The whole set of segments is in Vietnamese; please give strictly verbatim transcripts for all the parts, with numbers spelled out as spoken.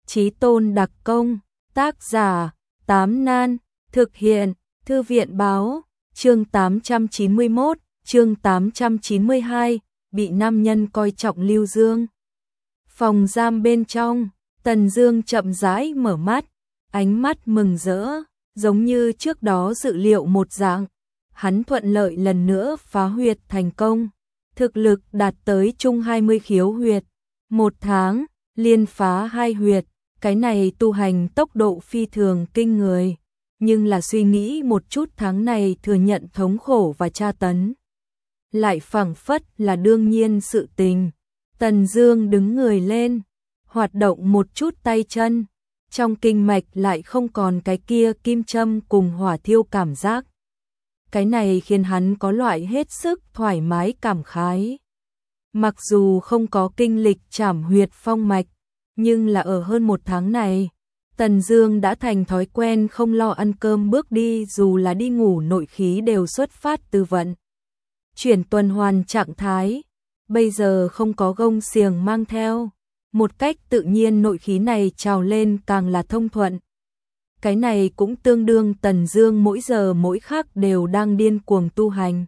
Chí tôn đặc công, tác giả, Tám Nan, thực hiện, Thư viện báo, chương tám trăm chín mươi mốt, chương tám trăm chín mươi hai, bị nam nhân coi trọng Lưu Dương. Phòng giam bên trong, Tần Dương chậm rãi mở mắt, ánh mắt mừng rỡ, giống như trước đó dự liệu một dạng. Hắn thuận lợi lần nữa phá huyệt thành công, thực lực đạt tới trung hai mươi khiếu huyệt, một tháng liên phá hai huyệt, cái này tu hành tốc độ phi thường kinh người, nhưng là suy nghĩ một chút tháng này thừa nhận thống khổ và tra tấn, lại phảng phất là đương nhiên sự tình. Tần Dương đứng người lên, hoạt động một chút tay chân, trong kinh mạch lại không còn cái kia kim châm cùng hỏa thiêu cảm giác. Cái này khiến hắn có loại hết sức thoải mái cảm khái. Mặc dù không có kinh lịch trảm huyệt phong mạch, nhưng là ở hơn một tháng này, Tần Dương đã thành thói quen không lo ăn cơm bước đi, dù là đi ngủ nội khí đều xuất phát từ vận chuyển tuần hoàn trạng thái. Bây giờ không có gông xiềng mang theo, một cách tự nhiên nội khí này trào lên càng là thông thuận. Cái này cũng tương đương Tần Dương mỗi giờ mỗi khắc đều đang điên cuồng tu hành.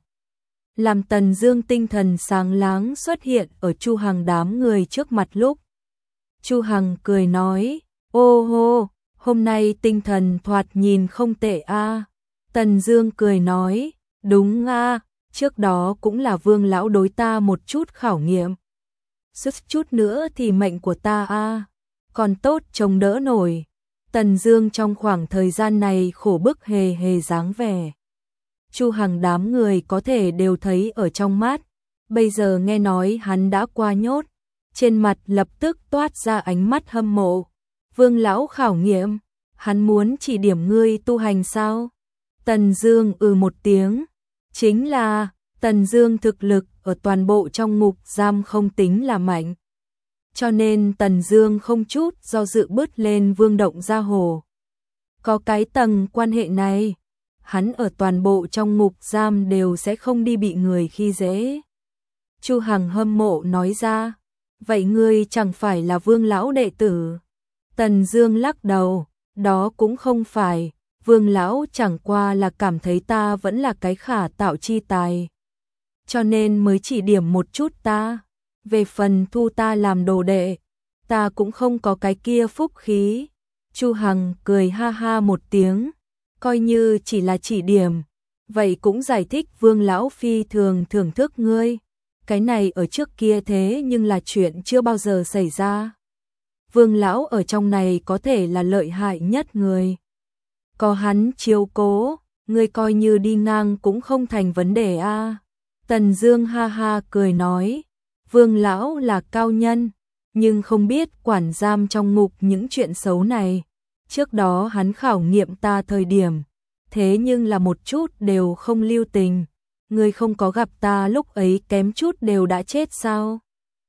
Làm Tần Dương tinh thần sáng láng xuất hiện ở Chu Hằng đám người trước mặt lúc, Chu Hằng cười nói, ô hô, hôm nay tinh thần thoạt nhìn không tệ a. Tần Dương cười nói, đúng a, trước đó cũng là Vương lão đối ta một chút khảo nghiệm. Sức chút nữa thì mệnh của ta a, còn tốt chống đỡ nổi. Tần Dương trong khoảng thời gian này khổ bức hề hề dáng vẻ, Chu Hằng đám người có thể đều thấy ở trong mắt. Bây giờ nghe nói hắn đã qua nhốt, trên mặt lập tức toát ra ánh mắt hâm mộ. Vương lão khảo nghiệm, hắn muốn chỉ điểm ngươi tu hành sao? Tần Dương ừ một tiếng, chính là Tần Dương thực lực ở toàn bộ trong ngục giam không tính là mạnh, cho nên Tần Dương không chút do dự bứt lên Vương Động ra hồ. Có cái tầng quan hệ này, hắn ở toàn bộ trong ngục giam đều sẽ không đi bị người khi dễ. Chu Hằng hâm mộ nói ra, vậy ngươi chẳng phải là Vương lão đệ tử? Tần Dương lắc đầu, đó cũng không phải, Vương lão chẳng qua là cảm thấy ta vẫn là cái khả tạo chi tài, cho nên mới chỉ điểm một chút ta. Về phần thu ta làm đồ đệ, ta cũng không có cái kia phúc khí. Chu Hằng cười ha ha một tiếng, coi như chỉ là chỉ điểm, vậy cũng giải thích Vương lão phi thường thưởng thức ngươi. Cái này ở trước kia thế nhưng là chuyện chưa bao giờ xảy ra. Vương lão ở trong này có thể là lợi hại nhất người. Có hắn chiếu cố, ngươi coi như đi ngang cũng không thành vấn đề a. Tần Dương ha ha cười nói, Vương lão là cao nhân, nhưng không biết quản giam trong ngục những chuyện xấu này. Trước đó hắn khảo nghiệm ta thời điểm, thế nhưng là một chút đều không lưu tình. Ngươi không có gặp ta lúc ấy kém chút đều đã chết sao?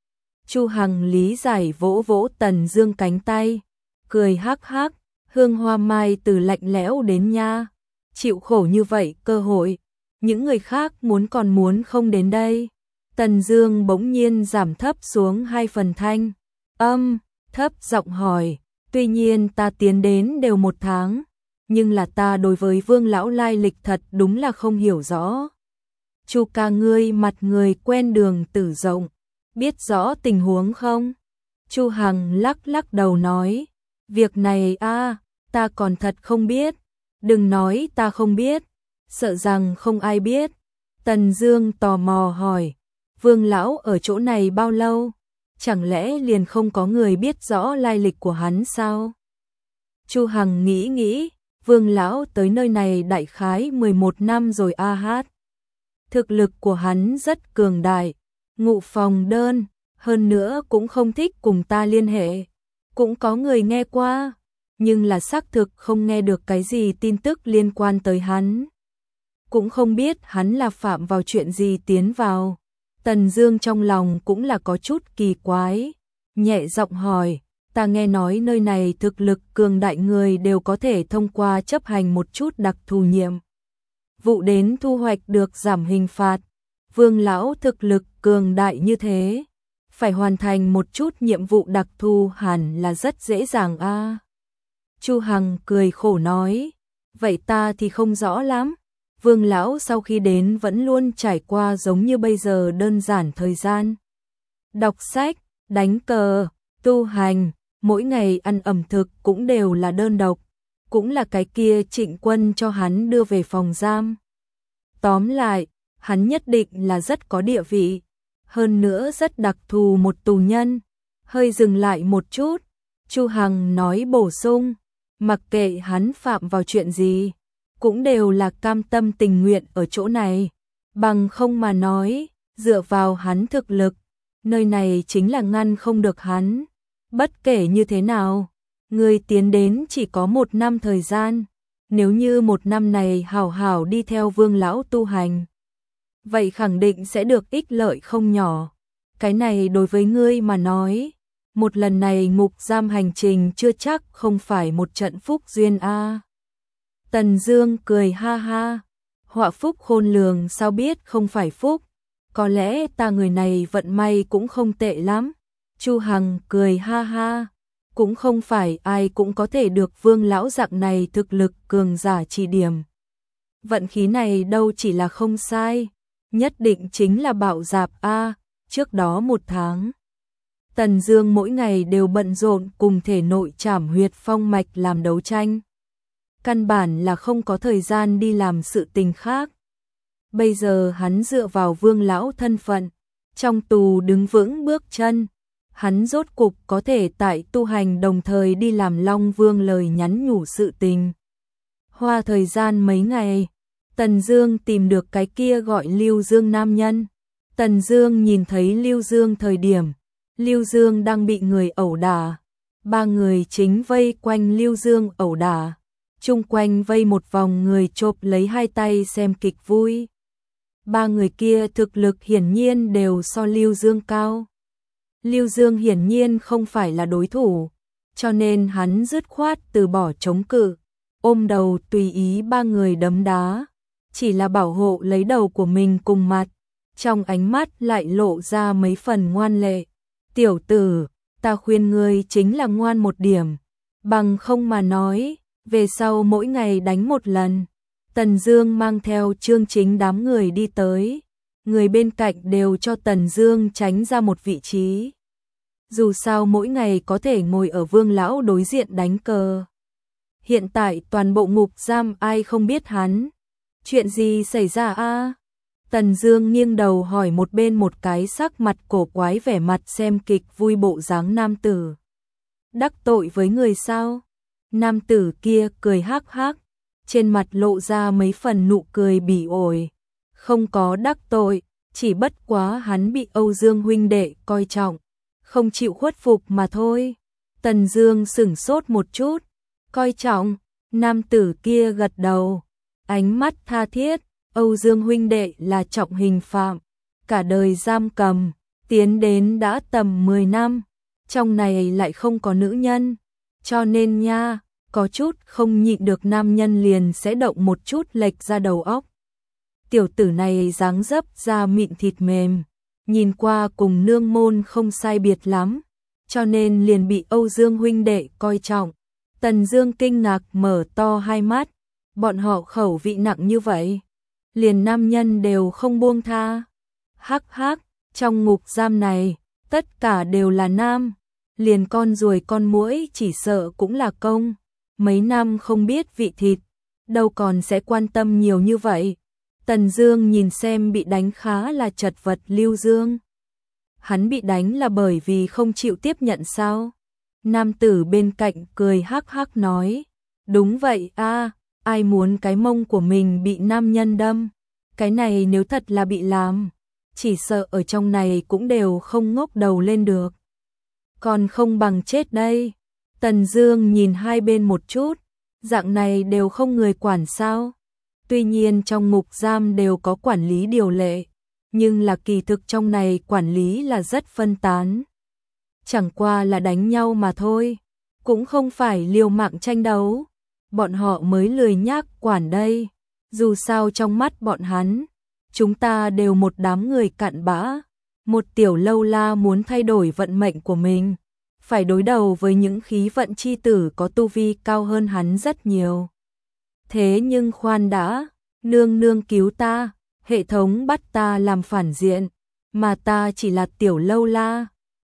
Chu Hằng lý giải vỗ vỗ Tần Dương cánh tay, cười hắc hắc, hương hoa mai từ lạnh lẽo đến nha. Chịu khổ như vậy cơ hội, những người khác muốn còn muốn không đến đây. Tần Dương bỗng nhiên giảm thấp xuống hai phần thanh âm, thấp giọng hỏi, tuy nhiên ta tiến đến đều một tháng, nhưng là ta đối với Vương lão lai lịch thật đúng là không hiểu rõ. Chu ca ngươi mặt người quen đường tử rộng, biết rõ tình huống không? Chu Hằng lắc lắc đầu nói, việc này a, ta còn thật không biết. Đừng nói ta không biết, sợ rằng không ai biết. Tần Dương tò mò hỏi, Vương lão ở chỗ này bao lâu? Chẳng lẽ liền không có người biết rõ lai lịch của hắn sao? Chu Hằng nghĩ nghĩ, Vương lão tới nơi này đại khái mười một năm rồi a hát. Thực lực của hắn rất cường đại, ngụ phòng đơn, hơn nữa cũng không thích cùng ta liên hệ. Cũng có người nghe qua, nhưng là xác thực không nghe được cái gì tin tức liên quan tới hắn. Cũng không biết hắn là phạm vào chuyện gì tiến vào. Tần Dương trong lòng cũng là có chút kỳ quái, nhẹ giọng hỏi, ta nghe nói nơi này thực lực cường đại người đều có thể thông qua chấp hành một chút đặc thù nhiệm vụ đến thu hoạch được giảm hình phạt. Vương lão thực lực cường đại như thế, phải hoàn thành một chút nhiệm vụ đặc thù hẳn là rất dễ dàng a. À. Chu Hằng cười khổ nói, vậy ta thì không rõ lắm. Vương lão sau khi đến vẫn luôn trải qua giống như bây giờ đơn giản thời gian. Đọc sách, đánh cờ, tu hành, mỗi ngày ăn ẩm thực cũng đều là đơn độc, cũng là cái kia Trịnh Quân cho hắn đưa về phòng giam. Tóm lại, hắn nhất định là rất có địa vị, hơn nữa rất đặc thù một tù nhân. Hơi dừng lại một chút, Chu Hằng nói bổ sung, mặc kệ hắn phạm vào chuyện gì, cũng đều là cam tâm tình nguyện ở chỗ này, bằng không mà nói, dựa vào hắn thực lực, nơi này chính là ngăn không được hắn. Bất kể như thế nào, người tiến đến chỉ có một năm thời gian, nếu như một năm này hảo hảo đi theo Vương lão tu hành, vậy khẳng định sẽ được ích lợi không nhỏ. Cái này đối với ngươi mà nói, một lần này ngục giam hành trình chưa chắc không phải một trận phúc duyên a. À. Tần Dương cười ha ha, họa phúc khôn lường sao biết không phải phúc, có lẽ ta người này vận may cũng không tệ lắm. Chu Hằng cười ha ha, cũng không phải ai cũng có thể được Vương lão dạng này thực lực cường giả chỉ điểm. Vận khí này đâu chỉ là không sai, nhất định chính là bạo dạp a. Trước đó một tháng, Tần Dương mỗi ngày đều bận rộn cùng thể nội trảm huyệt phong mạch làm đấu tranh, căn bản là không có thời gian đi làm sự tình khác. Bây giờ hắn dựa vào Vương lão thân phận, trong tù đứng vững bước chân, hắn rốt cục có thể tại tu hành đồng thời đi làm Long Vương lời nhắn nhủ sự tình. Hoa thời gian mấy ngày, Tần Dương tìm được cái kia gọi Lưu Dương nam nhân. Tần Dương nhìn thấy Lưu Dương thời điểm, Lưu Dương đang bị người ẩu đả. Ba người chính vây quanh Lưu Dương ẩu đả, chung quanh vây một vòng người chộp lấy hai tay xem kịch vui. Ba người kia thực lực hiển nhiên đều so Lưu Dương cao. Lưu Dương hiển nhiên không phải là đối thủ, cho nên hắn dứt khoát từ bỏ chống cự, ôm đầu tùy ý ba người đấm đá, chỉ là bảo hộ lấy đầu của mình cùng mặt, trong ánh mắt lại lộ ra mấy phần ngoan lệ. Tiểu tử, ta khuyên ngươi chính là ngoan một điểm, bằng không mà nói, về sau mỗi ngày đánh một lần. Tần Dương mang theo Trương Chính đám người đi tới, người bên cạnh đều cho Tần Dương tránh ra một vị trí. Dù sao mỗi ngày có thể ngồi ở Vương lão đối diện đánh cờ. Hiện tại toàn bộ ngục giam ai không biết hắn. Chuyện gì xảy ra a? À? Tần Dương nghiêng đầu hỏi một bên một cái sắc mặt cổ quái vẻ mặt xem kịch vui bộ dáng nam tử. Đắc tội với người sao? Nam tử kia cười hắc hắc, trên mặt lộ ra mấy phần nụ cười bỉ ổi. Không có đắc tội, chỉ bất quá hắn bị Âu Dương huynh đệ coi trọng, không chịu khuất phục mà thôi. Tần Dương sững sốt một chút, coi trọng, nam tử kia gật đầu, ánh mắt tha thiết. Âu Dương huynh đệ là trọng hình phạm, cả đời giam cầm, tiến đến đã tầm mười năm, trong này lại không có nữ nhân, cho nên nha, có chút không nhịn được nam nhân liền sẽ động một chút lệch ra đầu óc. Tiểu tử này dáng dấp da mịn thịt mềm, nhìn qua cùng nương môn không sai biệt lắm, cho nên liền bị Âu Dương huynh đệ coi trọng. Tần Dương kinh ngạc mở to hai mắt, bọn họ khẩu vị nặng như vậy, liền nam nhân đều không buông tha. Hắc hắc, trong ngục giam này, tất cả đều là nam, liền con ruồi con muỗi chỉ sợ cũng là công, mấy năm không biết vị thịt, đâu còn sẽ quan tâm nhiều như vậy. Tần Dương nhìn xem bị đánh khá là chật vật Lưu Dương. Hắn bị đánh là bởi vì không chịu tiếp nhận sao? Nam tử bên cạnh cười hắc hắc nói, đúng vậy a, ai muốn cái mông của mình bị nam nhân đâm, cái này nếu thật là bị làm, chỉ sợ ở trong này cũng đều không ngóc đầu lên được. Còn không bằng chết đây. Tần Dương nhìn hai bên một chút, dạng này đều không người quản sao? Tuy nhiên trong ngục giam đều có quản lý điều lệ, nhưng là kỳ thực trong này quản lý là rất phân tán. Chẳng qua là đánh nhau mà thôi, cũng không phải liều mạng tranh đấu. Bọn họ mới lười nhác quản đây. Dù sao trong mắt bọn hắn, chúng ta đều một đám người cặn bã, Một tiểu lâu la muốn thay đổi vận mệnh của mình, phải đối đầu với những khí vận chi tử có tu vi cao hơn hắn rất nhiều. Thế nhưng khoan đã, nương nương cứu ta, hệ thống bắt ta làm phản diện, mà ta chỉ là tiểu lâu la,